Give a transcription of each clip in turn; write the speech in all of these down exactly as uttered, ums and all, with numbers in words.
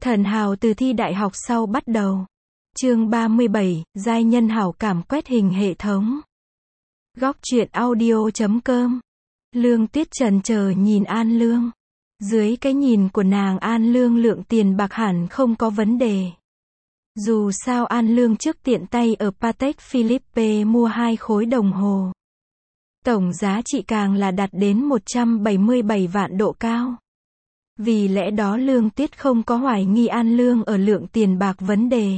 Thần hào từ thi đại học sau bắt đầu. Chương ba mươi bảy, giai nhân hảo cảm quét hình hệ thống. Góc truyện audio chấm com. Lương Tuyết chần chờ nhìn An Lương. Dưới cái nhìn của nàng, An Lương lượng tiền bạc hẳn không có vấn đề. Dù sao An Lương trước tiện tay ở Patek Philippe mua hai khối đồng hồ. Tổng giá trị càng là đạt đến một trăm bảy mươi bảy vạn độ cao. Vì lẽ đó Lương Tuyết không có hoài nghi An Lương ở lượng tiền bạc vấn đề.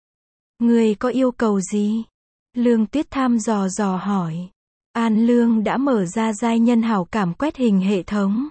Người có yêu cầu gì? Lương Tuyết thăm dò dò hỏi. An Lương đã mở ra giai nhân hảo cảm quét hình hệ thống.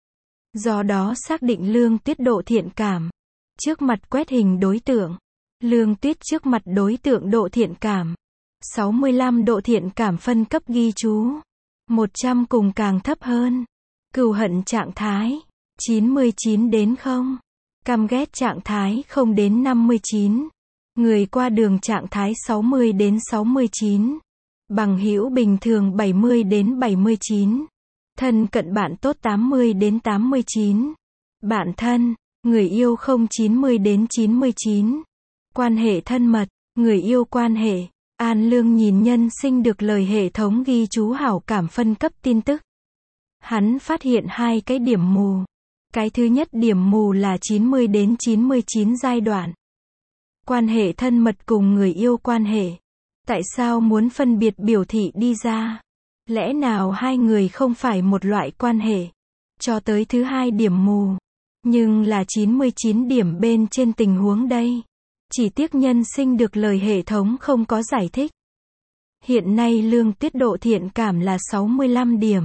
Do đó xác định Lương Tuyết độ thiện cảm. Trước mặt quét hình đối tượng. Lương Tuyết trước mặt đối tượng độ thiện cảm. sáu mươi lăm độ thiện cảm phân cấp ghi chú. một trăm cùng càng thấp hơn. Cừu hận trạng thái. chín mươi chín đến không. Căm ghét trạng thái không đến năm mươi chín. Người qua đường trạng thái sáu mươi đến sáu mươi chín. Bằng hữu bình thường bảy mươi đến bảy mươi chín. Thân cận bạn tốt tám mươi đến tám mươi chín. Bạn thân, người yêu không chín mươi đến chín mươi chín. Quan hệ thân mật, người yêu quan hệ. An Lương nhìn nhân sinh được lời hệ thống ghi chú hảo cảm phân cấp tin tức. Hắn phát hiện hai cái điểm mù. Cái thứ nhất điểm mù là chín mươi đến chín mươi chín giai đoạn. Quan hệ thân mật cùng người yêu quan hệ. Tại sao muốn phân biệt biểu thị đi ra? Lẽ nào hai người không phải một loại quan hệ? Cho tới thứ hai điểm mù. Nhưng là chín mươi chín điểm bên trên tình huống đây. Chỉ tiếc nhân sinh được lời hệ thống không có giải thích. Hiện nay Lương Tuyết độ thiện cảm là sáu mươi lăm điểm.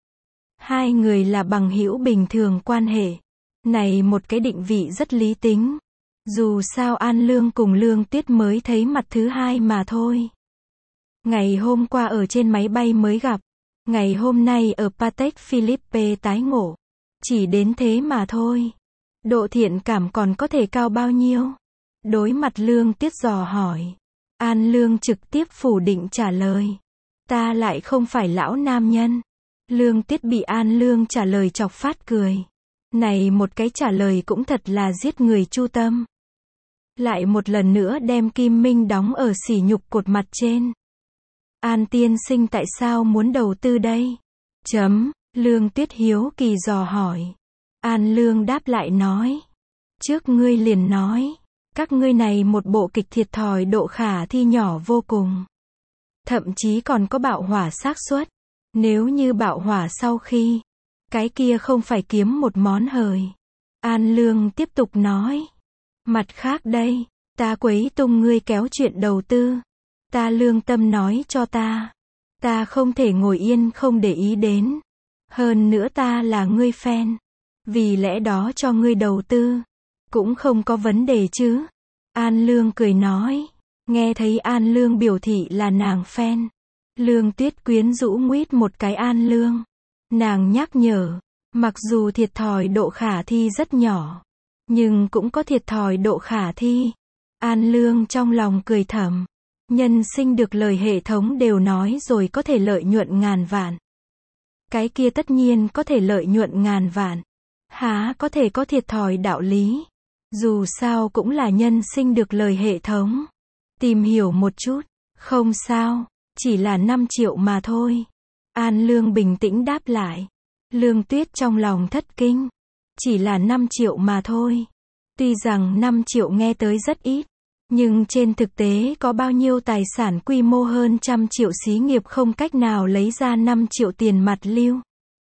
Hai người là bằng hữu bình thường quan hệ. Này một cái định vị rất lý tính. Dù sao An Lương cùng Lương Tuyết mới thấy mặt thứ hai mà thôi. Ngày hôm qua ở trên máy bay mới gặp. Ngày hôm nay ở Patek Philippe tái ngộ. Chỉ đến thế mà thôi. Độ thiện cảm còn có thể cao bao nhiêu? Đối mặt Lương Tuyết dò hỏi. An Lương trực tiếp phủ định trả lời. Ta lại không phải lão nam nhân. Lương Tuyết bị An Lương trả lời chọc phát cười. Này một cái trả lời cũng thật là giết người chu tâm. Lại một lần nữa đem Kim Minh đóng ở sỉ nhục cột mặt trên. An tiên sinh tại sao muốn đầu tư đây? Chấm, Lương Tuyết hiếu kỳ dò hỏi. An Lương đáp lại nói. Trước ngươi liền nói. Các ngươi này một bộ kịch thiệt thòi độ khả thi nhỏ vô cùng. Thậm chí còn có bạo hỏa xác suất. Nếu như bạo hỏa sau khi. Cái kia không phải kiếm một món hời. An Lương tiếp tục nói. Mặt khác đây. Ta quấy tung ngươi kéo chuyện đầu tư. Ta lương tâm nói cho ta. Ta không thể ngồi yên không để ý đến. Hơn nữa ta là ngươi fan. Vì lẽ đó cho ngươi đầu tư. Cũng không có vấn đề chứ. An Lương cười nói. Nghe thấy An Lương biểu thị là nàng fan. Lương Tuyết quyến rũ nguyết một cái An Lương. Nàng nhắc nhở. Mặc dù thiệt thòi độ khả thi rất nhỏ. Nhưng cũng có thiệt thòi độ khả thi. An Lương trong lòng cười thầm. Nhân sinh được lời hệ thống đều nói rồi có thể lợi nhuận ngàn vạn. Cái kia tất nhiên có thể lợi nhuận ngàn vạn. Há có thể có thiệt thòi đạo lý. Dù sao cũng là nhân sinh được lời hệ thống. Tìm hiểu một chút. Không sao. Chỉ là năm triệu mà thôi. An Lương bình tĩnh đáp lại. Lương Tuyết trong lòng thất kinh. Chỉ là năm triệu mà thôi. Tuy rằng năm triệu nghe tới rất ít. Nhưng trên thực tế có bao nhiêu tài sản quy mô hơn trăm triệu xí nghiệp không cách nào lấy ra năm triệu tiền mặt lưu.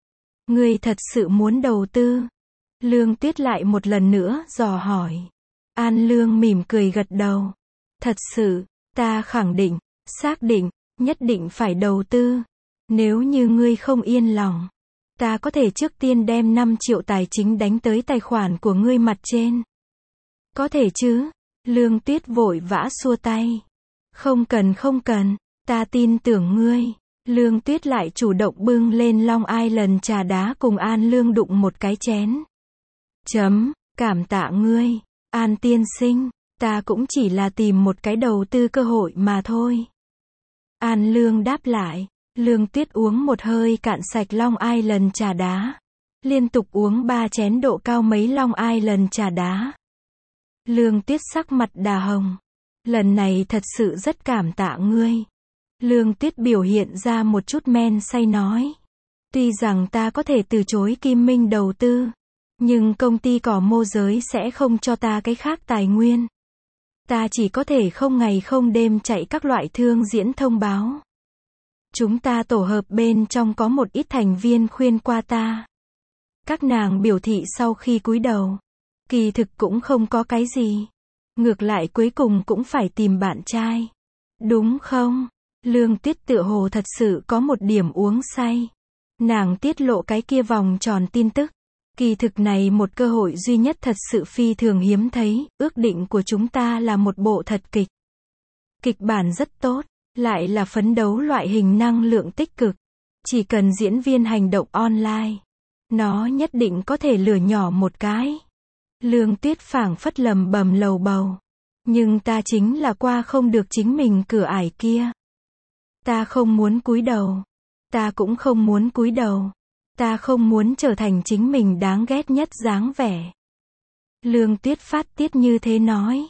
Ngươi thật sự muốn đầu tư? Lương Tuyết lại một lần nữa dò hỏi. An Lương mỉm cười gật đầu. Thật sự, ta khẳng định, xác định, nhất định phải đầu tư. Nếu như ngươi không yên lòng, ta có thể trước tiên đem năm triệu tài chính đánh tới tài khoản của ngươi mặt trên. Có thể chứ? Lương Tuyết vội vã xua tay. Không cần không cần, ta tin tưởng ngươi. Lương Tuyết lại chủ động bưng lên Long Island trà đá cùng An Lương đụng một cái chén. Chấm, cảm tạ ngươi. An tiên sinh, ta cũng chỉ là tìm một cái đầu tư cơ hội mà thôi. An Lương đáp lại. Lương Tuyết uống một hơi cạn sạch Long Island trà đá. Liên tục uống ba chén độ cao mấy Long Island trà đá. Lương Tuyết sắc mặt đà hồng. Lần này thật sự rất cảm tạ ngươi. Lương Tuyết biểu hiện ra một chút men say nói. Tuy rằng ta có thể từ chối Kim Minh đầu tư, nhưng công ty cỏ môi giới sẽ không cho ta cái khác tài nguyên. Ta chỉ có thể không ngày không đêm chạy các loại thương diễn thông báo. Chúng ta tổ hợp bên trong có một ít thành viên khuyên qua ta. Các nàng biểu thị sau khi cúi đầu, kỳ thực cũng không có cái gì. Ngược lại cuối cùng cũng phải tìm bạn trai. Đúng không? Lương Tuyết tựa hồ thật sự có một điểm uống say. Nàng tiết lộ cái kia vòng tròn tin tức. Kỳ thực này một cơ hội duy nhất thật sự phi thường hiếm thấy, ước định của chúng ta là một bộ thật kịch. Kịch bản rất tốt, lại là phấn đấu loại hình năng lượng tích cực. Chỉ cần diễn viên hành động online, nó nhất định có thể lửa nhỏ một cái. Lương Tuyết phảng phất lầm bầm lầu bầu. Nhưng ta chính là qua không được chính mình cửa ải kia. Ta không muốn cúi đầu. Ta cũng không muốn cúi đầu. Ta không muốn trở thành chính mình đáng ghét nhất dáng vẻ. Lương Tuyết phát tiết như thế nói.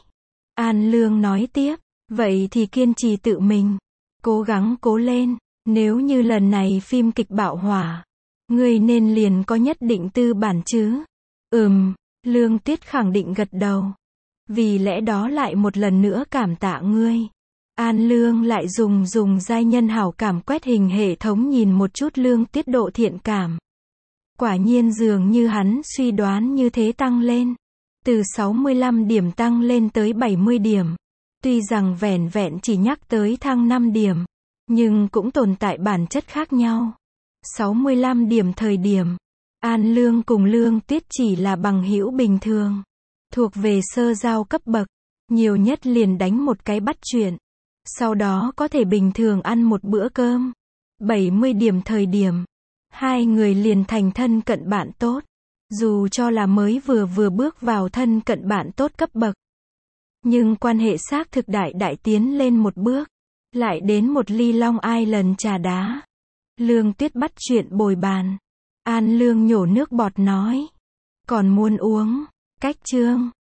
An Lương nói tiếp. Vậy thì kiên trì tự mình. Cố gắng cố lên. Nếu như lần này phim kịch bạo hỏa, ngươi nên liền có nhất định tư bản chứ. Ừm. Lương Tuyết khẳng định gật đầu. Vì lẽ đó lại một lần nữa cảm tạ ngươi. An Lương lại dùng dùng giai nhân hảo cảm quét hình hệ thống nhìn một chút Lương Tuyết độ thiện cảm. Quả nhiên dường như hắn suy đoán như thế tăng lên. Từ sáu mươi lăm điểm tăng lên tới bảy mươi điểm. Tuy rằng vẻn vẹn chỉ nhắc tới thăng năm điểm, nhưng cũng tồn tại bản chất khác nhau. sáu mươi lăm điểm thời điểm, An Lương cùng Lương Tuyết chỉ là bằng hữu bình thường. Thuộc về sơ giao cấp bậc. Nhiều nhất liền đánh một cái bắt chuyện. Sau đó có thể bình thường ăn một bữa cơm. bảy mươi điểm thời điểm, hai người liền thành thân cận bạn tốt. Dù cho là mới vừa vừa bước vào thân cận bạn tốt cấp bậc. Nhưng quan hệ xác thực đại đại tiến lên một bước. Lại đến một ly Long Island trà đá. Lương Tuyết bắt chuyện bồi bàn. An Lương nhổ nước bọt nói. Còn muốn uống. Cách chương.